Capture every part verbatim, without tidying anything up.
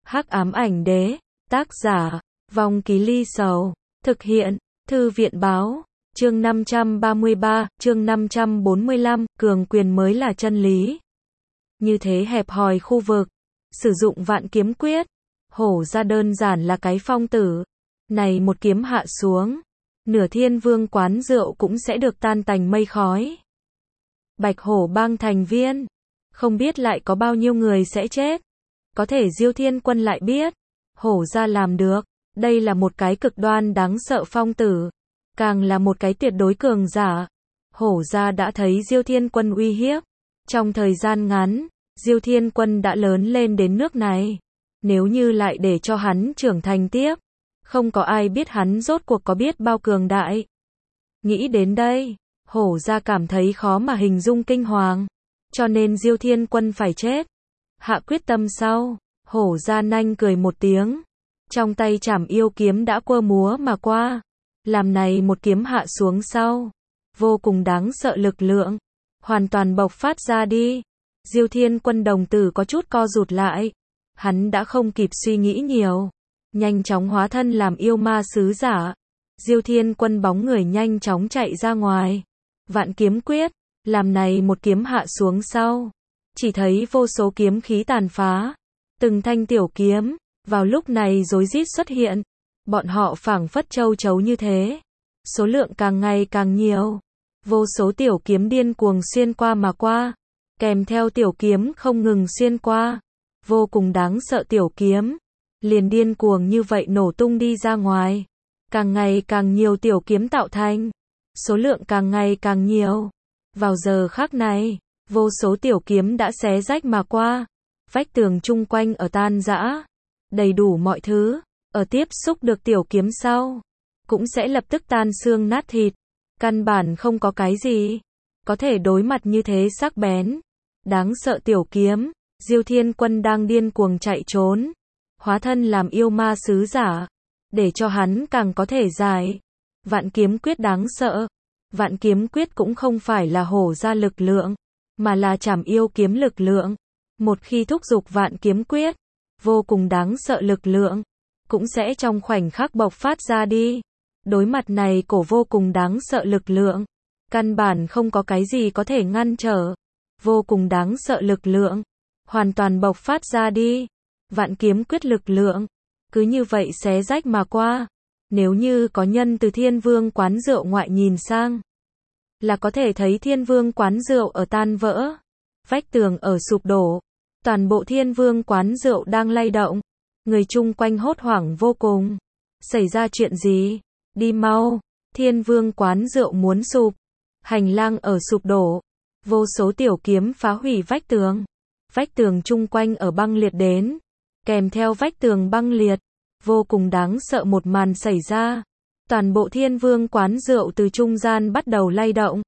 Hắc ám ảnh đế, tác giả, Vong Ký Ly Sầu, thực hiện, Thư viện báo, chương năm trăm ba mươi ba, chương năm trăm bốn mươi lăm, cường quyền mới là chân lý. Như thế hẹp hòi khu vực, sử dụng vạn kiếm quyết, hổ ra đơn giản là cái phong tử. Này một kiếm hạ xuống, nửa thiên vương quán rượu cũng sẽ được tan tành mây khói. Bạch hổ bang thành viên, không biết lại có bao nhiêu người sẽ chết. Có thể Diêu Thiên Quân lại biết, hổ ra làm được, đây là một cái cực đoan đáng sợ phong tử, càng là một cái tuyệt đối cường giả. Hổ ra đã thấy Diêu Thiên Quân uy hiếp, trong thời gian ngắn, Diêu Thiên Quân đã lớn lên đến nước này, nếu như lại để cho hắn trưởng thành tiếp, không có ai biết hắn rốt cuộc có biết bao cường đại. Nghĩ đến đây, hổ ra cảm thấy khó mà hình dung kinh hoàng, cho nên Diêu Thiên Quân phải chết. Hạ quyết tâm sau, hổ ra nanh cười một tiếng, trong tay trảm yêu kiếm đã quơ múa mà qua, làm này một kiếm hạ xuống sau, vô cùng đáng sợ lực lượng, hoàn toàn bộc phát ra đi. Diêu Thiên Quân đồng tử có chút co rụt lại, hắn đã không kịp suy nghĩ nhiều, nhanh chóng hóa thân làm yêu ma sứ giả. Diêu Thiên Quân bóng người nhanh chóng chạy ra ngoài, vạn kiếm quyết, làm này một kiếm hạ xuống sau, chỉ thấy vô số kiếm khí tàn phá, từng thanh tiểu kiếm, vào lúc này rối rít xuất hiện, bọn họ phảng phất châu chấu như thế, số lượng càng ngày càng nhiều, vô số tiểu kiếm điên cuồng xuyên qua mà qua, kèm theo tiểu kiếm không ngừng xuyên qua, vô cùng đáng sợ tiểu kiếm, liền điên cuồng như vậy nổ tung đi ra ngoài, càng ngày càng nhiều tiểu kiếm tạo thành, số lượng càng ngày càng nhiều, vào giờ khắc này, vô số tiểu kiếm đã xé rách mà qua, vách tường chung quanh ở tan rã, đầy đủ mọi thứ, ở tiếp xúc được tiểu kiếm sau, cũng sẽ lập tức tan xương nát thịt, căn bản không có cái gì, có thể đối mặt như thế sắc bén, đáng sợ tiểu kiếm. Diêu Thiên Quân đang điên cuồng chạy trốn, hóa thân làm yêu ma sứ giả, để cho hắn càng có thể giải. Vạn kiếm quyết đáng sợ, vạn kiếm quyết cũng không phải là hổ ra lực lượng, mà là trảm yêu kiếm lực lượng. Một khi thúc giục vạn kiếm quyết, vô cùng đáng sợ lực lượng, cũng sẽ trong khoảnh khắc bộc phát ra đi. Đối mặt này cổ vô cùng đáng sợ lực lượng, căn bản không có cái gì có thể ngăn trở. Vô cùng đáng sợ lực lượng, hoàn toàn bộc phát ra đi. Vạn kiếm quyết lực lượng, cứ như vậy xé rách mà qua. Nếu như có nhân từ Thiên Vương quán rượu ngoại nhìn sang, là có thể thấy Thiên Vương quán rượu ở tan vỡ, vách tường ở sụp đổ, toàn bộ Thiên Vương quán rượu đang lay động, người chung quanh hốt hoảng vô cùng. Xảy ra chuyện gì? Đi mau, Thiên Vương quán rượu muốn sụp, hành lang ở sụp đổ, vô số tiểu kiếm phá hủy vách tường, vách tường chung quanh ở băng liệt đến, kèm theo vách tường băng liệt, vô cùng đáng sợ một màn xảy ra. Toàn bộ Thiên Vương quán rượu từ trung gian bắt đầu lay động.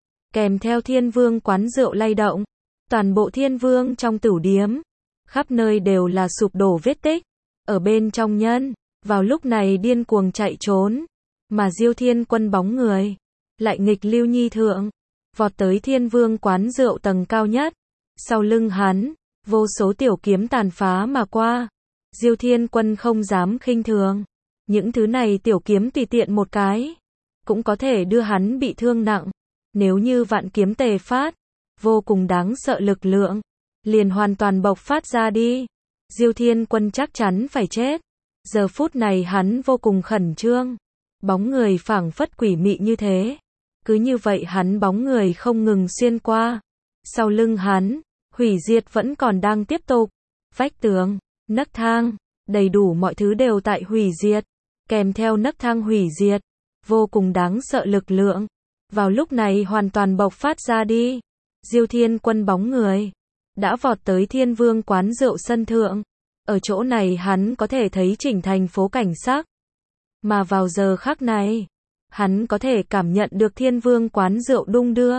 Kèm theo Thiên Vương quán rượu lay động, toàn bộ Thiên Vương trong tửu điếm, khắp nơi đều là sụp đổ vết tích. Ở bên trong nhân, vào lúc này điên cuồng chạy trốn, mà Diêu Thiên Quân bóng người, lại nghịch lưu nhi thượng, vọt tới Thiên Vương quán rượu tầng cao nhất. Sau lưng hắn, vô số tiểu kiếm tàn phá mà qua. Diêu Thiên Quân không dám khinh thường. Những thứ này tiểu kiếm tùy tiện một cái, cũng có thể đưa hắn bị thương nặng. Nếu như vạn kiếm tề phát, vô cùng đáng sợ lực lượng, liền hoàn toàn bộc phát ra đi. Diêu Thiên Quân chắc chắn phải chết. Giờ phút này hắn vô cùng khẩn trương. Bóng người phảng phất quỷ mị như thế. Cứ như vậy hắn bóng người không ngừng xuyên qua. Sau lưng hắn, hủy diệt vẫn còn đang tiếp tục. Vách tường, nấc thang, đầy đủ mọi thứ đều tại hủy diệt. Kèm theo nấc thang hủy diệt, vô cùng đáng sợ lực lượng, vào lúc này hoàn toàn bộc phát ra đi. Diêu Thiên Quân bóng người, đã vọt tới Thiên Vương quán rượu sân thượng. Ở chỗ này hắn có thể thấy chỉnh thành phố cảnh sắc. Mà vào giờ khắc này, hắn có thể cảm nhận được Thiên Vương quán rượu đung đưa.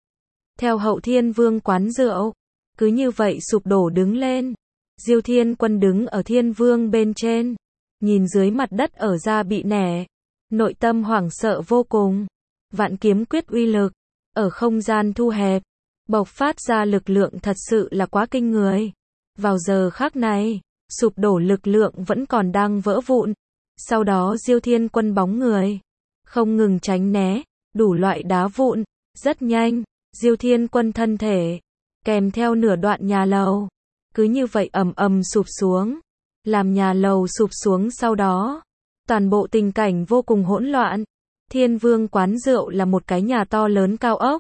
Theo hậu Thiên Vương quán rượu, cứ như vậy sụp đổ đứng lên. Diêu Thiên Quân đứng ở Thiên Vương bên trên, nhìn dưới mặt đất ở ra bị nẻ, nội tâm hoảng sợ vô cùng. Vạn kiếm quyết uy lực, ở không gian thu hẹp, bộc phát ra lực lượng thật sự là quá kinh người. Vào giờ khắc này, sụp đổ lực lượng vẫn còn đang vỡ vụn. Sau đó Diêu Thiên Quân bóng người không ngừng tránh né đủ loại đá vụn. Rất nhanh, Diêu Thiên Quân thân thể kèm theo nửa đoạn nhà lầu cứ như vậy ầm ầm sụp xuống. Làm nhà lầu sụp xuống sau đó, toàn bộ tình cảnh vô cùng hỗn loạn. Thiên Vương quán rượu là một cái nhà to lớn cao ốc.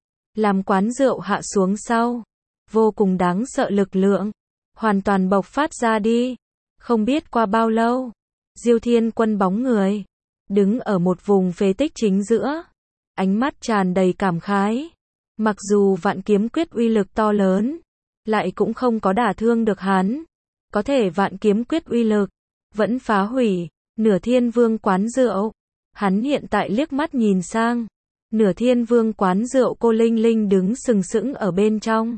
Làm quán rượu hạ xuống sau, vô cùng đáng sợ lực lượng hoàn toàn bộc phát ra đi. Không biết qua bao lâu, Diêu Thiên Quân bóng người đứng ở một vùng phế tích chính giữa, ánh mắt tràn đầy cảm khái. Mặc dù Vạn Kiếm Quyết uy lực to lớn, lại cũng không có đả thương được hắn. Có thể Vạn Kiếm Quyết uy lực vẫn phá hủy nửa Thiên Vương quán rượu. Hắn hiện tại liếc mắt nhìn sang, nửa Thiên Vương quán rượu cô Linh Linh đứng sừng sững ở bên trong,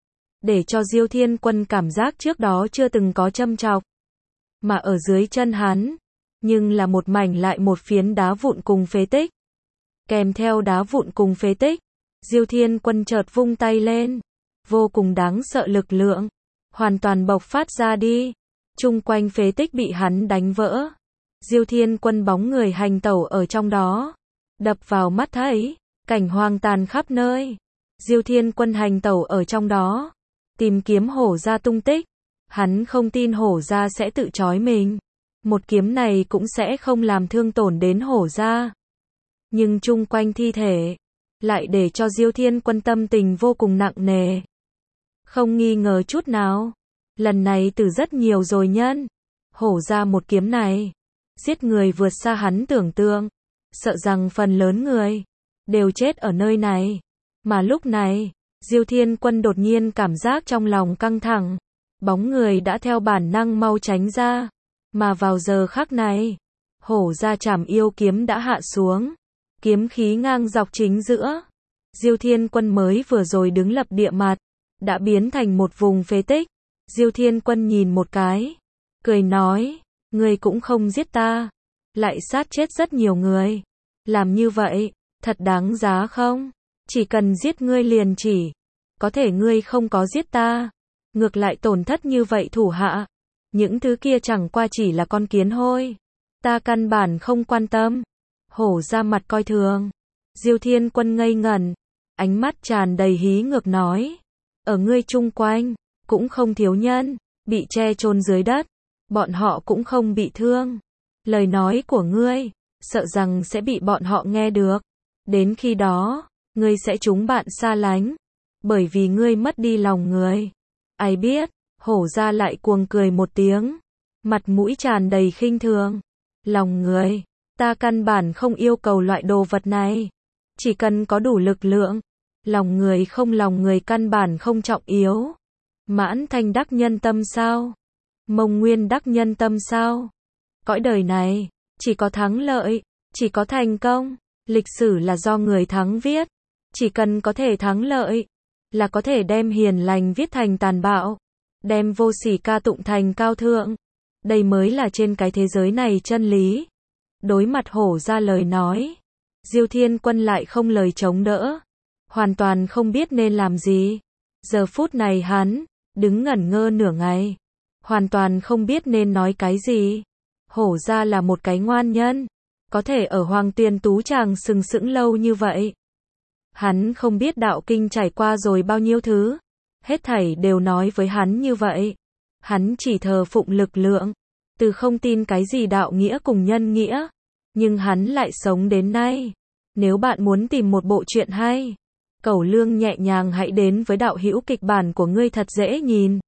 để cho Diêu Thiên Quân cảm giác trước đó chưa từng có châm chọc. Mà ở dưới chân hắn, nhưng là một mảnh lại một phiến đá vụn cùng phế tích. Kèm theo đá vụn cùng phế tích, Diêu Thiên Quân chợt vung tay lên, vô cùng đáng sợ lực lượng hoàn toàn bộc phát ra đi. Chung quanh phế tích bị hắn đánh vỡ. Diêu Thiên Quân bóng người hành tẩu ở trong đó, đập vào mắt thấy cảnh hoang tàn khắp nơi. Diêu Thiên Quân hành tẩu ở trong đó, tìm kiếm hổ gia tung tích. Hắn không tin hổ gia sẽ tự trói mình, một kiếm này cũng sẽ không làm thương tổn đến hổ gia. Nhưng chung quanh thi thể lại để cho Diêu Thiên Quân tâm tình vô cùng nặng nề. Không nghi ngờ chút nào, lần này từ rất nhiều rồi nhân. Hổ gia một kiếm này giết người vượt xa hắn tưởng tượng, sợ rằng phần lớn người đều chết ở nơi này. Mà lúc này, Diêu Thiên Quân đột nhiên cảm giác trong lòng căng thẳng, bóng người đã theo bản năng mau tránh ra. Mà vào giờ khắc này, hổ gia trảm yêu kiếm đã hạ xuống, kiếm khí ngang dọc chính giữa. Diêu Thiên Quân mới vừa rồi đứng lập địa mặt, đã biến thành một vùng phế tích. Diêu Thiên Quân nhìn một cái, cười nói, ngươi cũng không giết ta, lại sát chết rất nhiều người. Làm như vậy, thật đáng giá không? Chỉ cần giết ngươi liền chỉ có thể ngươi không có giết ta, ngược lại tổn thất như vậy thủ hạ. Những thứ kia chẳng qua chỉ là con kiến hôi, ta căn bản không quan tâm. Hổ ra mặt coi thường. Diêu Thiên Quân ngây ngẩn, ánh mắt tràn đầy hí ngược nói, ở ngươi chung quanh cũng không thiếu nhân bị che chôn dưới đất, bọn họ cũng không bị thương. Lời nói của ngươi sợ rằng sẽ bị bọn họ nghe được. Đến khi đó, ngươi sẽ trúng bạn xa lánh, bởi vì ngươi mất đi lòng người. Ai biết, hổ ra lại cuồng cười một tiếng, mặt mũi tràn đầy khinh thường. Lòng người, ta căn bản không yêu cầu loại đồ vật này, chỉ cần có đủ lực lượng. Lòng người không lòng người căn bản không trọng yếu. Mãn Thanh đắc nhân tâm sao? Mông Nguyên đắc nhân tâm sao? Cõi đời này, chỉ có thắng lợi, chỉ có thành công. Lịch sử là do người thắng viết. Chỉ cần có thể thắng lợi, là có thể đem hiền lành viết thành tàn bạo, đem vô sỉ ca tụng thành cao thượng. Đây mới là trên cái thế giới này chân lý. Đối mặt hổ ra lời nói, Diêu Thiên Quân lại không lời chống đỡ, hoàn toàn không biết nên làm gì. Giờ phút này hắn đứng ngẩn ngơ nửa ngày, hoàn toàn không biết nên nói cái gì. Hổ ra là một cái ngoan nhân, có thể ở Hoàng Tuyền Tú Tràng sừng sững lâu như vậy. Hắn không biết đạo kinh trải qua rồi bao nhiêu thứ, hết thảy đều nói với hắn như vậy. Hắn chỉ thờ phụng lực lượng, từ không tin cái gì đạo nghĩa cùng nhân nghĩa, nhưng hắn lại sống đến nay. Nếu bạn muốn tìm một bộ truyện hay, Cẩu Lương nhẹ nhàng hãy đến với Đạo Hữu Kịch Bản của ngươi thật dễ nhìn.